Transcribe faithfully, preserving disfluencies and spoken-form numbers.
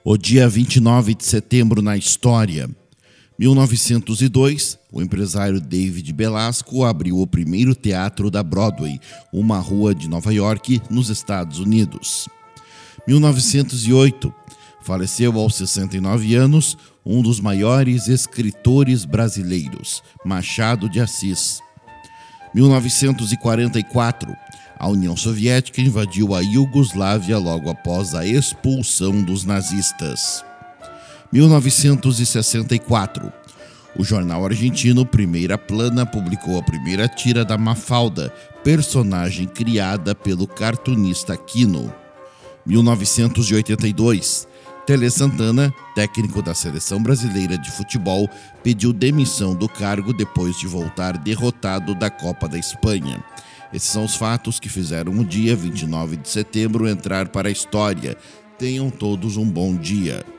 O dia vinte e nove de setembro na história. mil novecentos e dois, o empresário David Belasco abriu o primeiro teatro da Broadway, uma rua de Nova York, nos Estados Unidos. mil novecentos e oito, faleceu aos sessenta e nove anos um dos maiores escritores brasileiros, Machado de Assis. mil novecentos e quarenta e quatro, a União Soviética invadiu a Iugoslávia logo após a expulsão dos nazistas. mil novecentos e sessenta e quatro, o jornal argentino Primeira Plana publicou a primeira tira da Mafalda, personagem criada pelo cartunista Quino. mil novecentos e oitenta e dois, Tele Santana, técnico da Seleção Brasileira de Futebol, pediu demissão do cargo depois de voltar derrotado da Copa da Espanha. Esses são os fatos que fizeram o dia vinte e nove de setembro entrar para a história. Tenham todos um bom dia.